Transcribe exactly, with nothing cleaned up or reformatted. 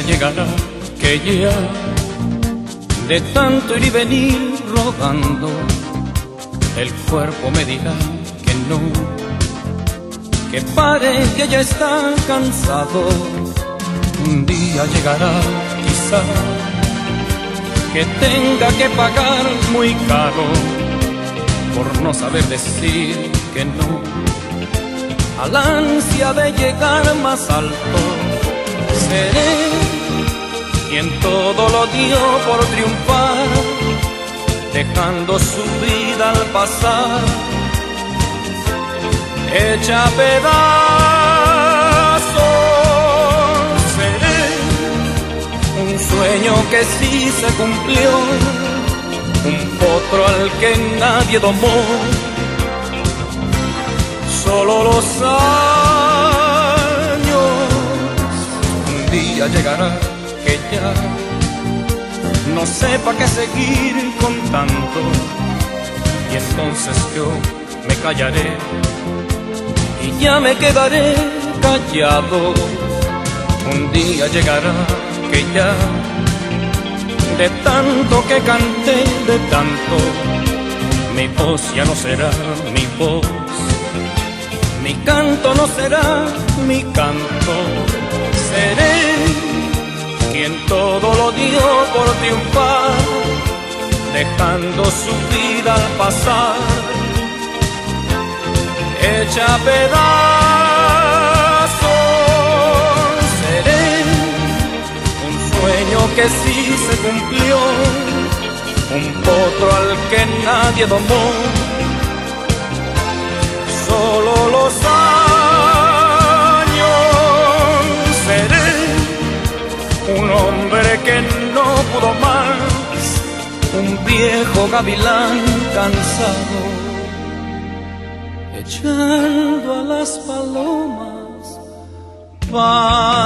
día llegará que ya de tanto ir y venir rodando el cuerpo me dirá que no, que pare, que ya está cansado. Un día llegará quizá que tenga que pagar muy caro por no saber decir que no al ansia de llegar más alto. Seré quien todo lo dio por triunfar, dejando su vida al pasar, hecha a pedazos. Seré un sueño que sí se cumplió, un potro al que nadie domó. Solo los años, un día llegará que ya no sepa qué seguir contando, y entonces yo me callaré y ya me quedaré callado. Un día llegará que ya de tanto que canté, de tanto, mi voz ya no será mi voz, mi canto no será mi canto. Seré quien todo lo dio por triunfar, dejando su vida al pasar, hecha a pedazos. Seré un sueño que sí se cumplió, un potro al que nadie domó. Solo los años. Seré un hombre que no pudo más, un viejo gavilán cansado, echando a las palomas para